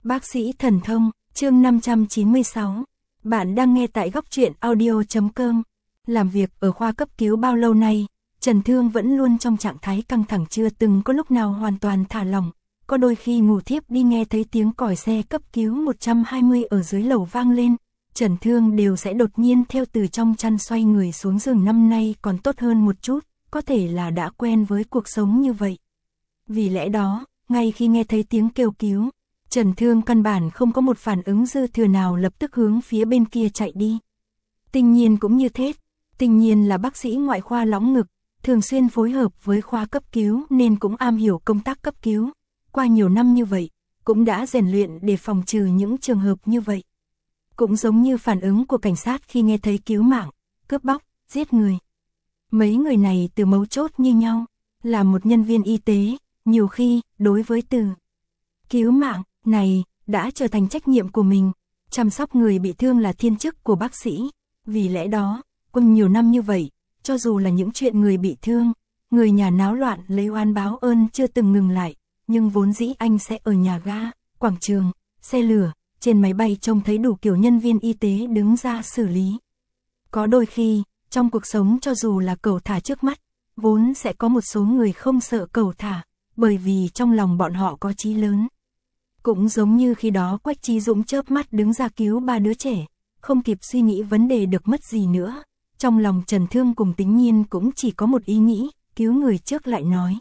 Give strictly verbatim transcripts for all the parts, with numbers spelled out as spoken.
Bác sĩ thần thông, chương năm trăm chín mươi sáu. Bạn đang nghe tại góc truyện audio.com. Làm việc ở khoa cấp cứu bao lâu nay, Trần Thương vẫn luôn trong trạng thái căng thẳng, chưa từng có lúc nào hoàn toàn thả lỏng. Có đôi khi ngủ thiếp đi nghe thấy tiếng còi xe cấp cứu một trăm hai mươi ở dưới lầu vang lên, Trần Thương đều sẽ đột nhiên theo từ trong chăn xoay người xuống giường. Năm nay còn tốt hơn một chút, có thể là đã quen với cuộc sống như vậy. Vì lẽ đó, ngay khi nghe thấy tiếng kêu cứu, Trần Thương căn bản không có một phản ứng dư thừa nào, lập tức hướng phía bên kia chạy đi. Tình Nhiên cũng như thế, Tình Nhiên là bác sĩ ngoại khoa lõng ngực, thường xuyên phối hợp với khoa cấp cứu nên cũng am hiểu công tác cấp cứu. Qua nhiều năm như vậy, cũng đã rèn luyện để phòng trừ những trường hợp như vậy. Cũng giống như phản ứng của cảnh sát khi nghe thấy cứu mạng, cướp bóc, giết người. Mấy người này từ mấu chốt như nhau, là một nhân viên y tế, nhiều khi, đối với từ cứu mạng này, đã trở thành trách nhiệm của mình. Chăm sóc người bị thương là thiên chức của bác sĩ. Vì lẽ đó, cùng nhiều năm như vậy, cho dù là những chuyện người bị thương, người nhà náo loạn lấy oan báo ơn chưa từng ngừng lại, nhưng vốn dĩ anh sẽ ở nhà ga, quảng trường, xe lửa, trên máy bay trông thấy đủ kiểu nhân viên y tế đứng ra xử lý. Có đôi khi, trong cuộc sống cho dù là cẩu thả trước mắt, vốn sẽ có một số người không sợ cẩu thả, bởi vì trong lòng bọn họ có chí lớn. Cũng giống như khi đó Quách Chí Dũng chớp mắt đứng ra cứu ba đứa trẻ, không kịp suy nghĩ vấn đề được mất gì nữa. Trong lòng Trần Thương cùng Tính Nhiên cũng chỉ có một ý nghĩ, cứu người trước lại nói.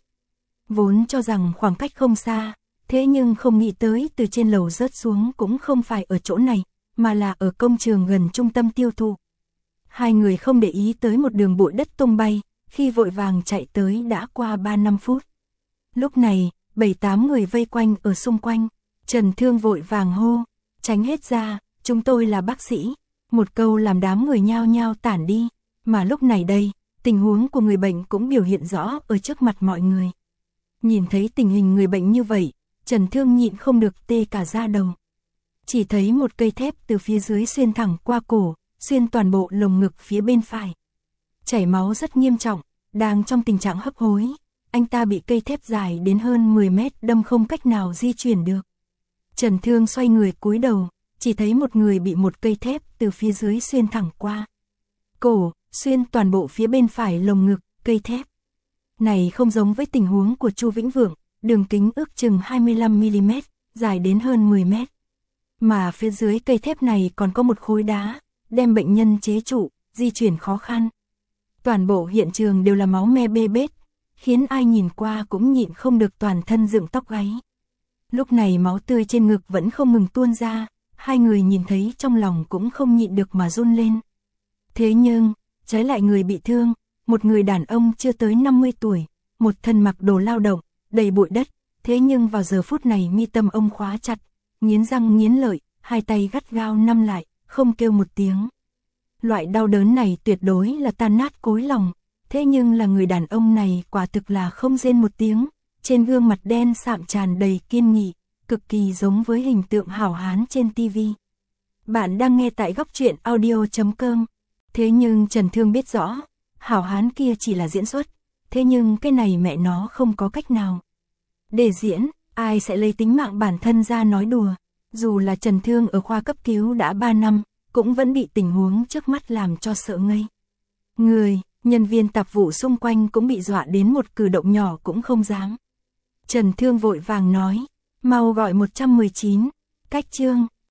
Vốn cho rằng khoảng cách không xa, thế nhưng không nghĩ tới từ trên lầu rớt xuống cũng không phải ở chỗ này, mà là ở công trường gần trung tâm tiêu thụ. Hai người không để ý tới một đường bụi đất tung bay, khi vội vàng chạy tới đã qua ba năm phút. Lúc này, bảy tám người vây quanh ở xung quanh, Trần Thương vội vàng hô, tránh hết ra, chúng tôi là bác sĩ. Một câu làm đám người nhao nhao tản đi, mà lúc này đây, tình huống của người bệnh cũng biểu hiện rõ ở trước mặt mọi người. Nhìn thấy tình hình người bệnh như vậy, Trần Thương nhịn không được tê cả da đầu. Chỉ thấy một cây thép từ phía dưới xuyên thẳng qua cổ, xuyên toàn bộ lồng ngực phía bên phải. Chảy máu rất nghiêm trọng, đang trong tình trạng hấp hối. Anh ta bị cây thép dài đến hơn mười mét đâm không cách nào di chuyển được. Trần Thương xoay người cúi đầu, chỉ thấy một người bị một cây thép từ phía dưới xuyên thẳng qua cổ, xuyên toàn bộ phía bên phải lồng ngực. Cây thép này không giống với tình huống của Chu Vĩnh Vượng, đường kính ước chừng hai mươi lăm mi li mét, dài đến hơn mười mét. Mà phía dưới cây thép này còn có một khối đá, đem bệnh nhân chế trụ, di chuyển khó khăn. Toàn bộ hiện trường đều là máu me bê bết, khiến ai nhìn qua cũng nhịn không được toàn thân dựng tóc gáy. Lúc này máu tươi trên ngực vẫn không ngừng tuôn ra, hai người nhìn thấy trong lòng cũng không nhịn được mà run lên. Thế nhưng, trái lại người bị thương, một người đàn ông chưa tới năm mươi tuổi, một thân mặc đồ lao động, đầy bụi đất, thế nhưng vào giờ phút này mi tâm ông khóa chặt, nghiến răng nghiến lợi, hai tay gắt gao nắm lại, không kêu một tiếng. Loại đau đớn này tuyệt đối là tan nát cối lòng, thế nhưng là người đàn ông này quả thực là không rên một tiếng, trên gương mặt đen sạm tràn đầy kiên nghị, cực kỳ giống với hình tượng hảo hán trên tivi. Bạn đang nghe tại góc truyện audio.com. Thế nhưng Trần Thương biết rõ, hảo hán kia chỉ là diễn xuất, thế nhưng cái này mẹ nó không có cách nào. Để diễn, ai sẽ lấy tính mạng bản thân ra nói đùa, dù là Trần Thương ở khoa cấp cứu đã ba năm, cũng vẫn bị tình huống trước mắt làm cho sợ ngây. Người, nhân viên tạp vụ xung quanh cũng bị dọa đến một cử động nhỏ cũng không dám. Trần Thương vội vàng nói, mau gọi một một chín, cách chương.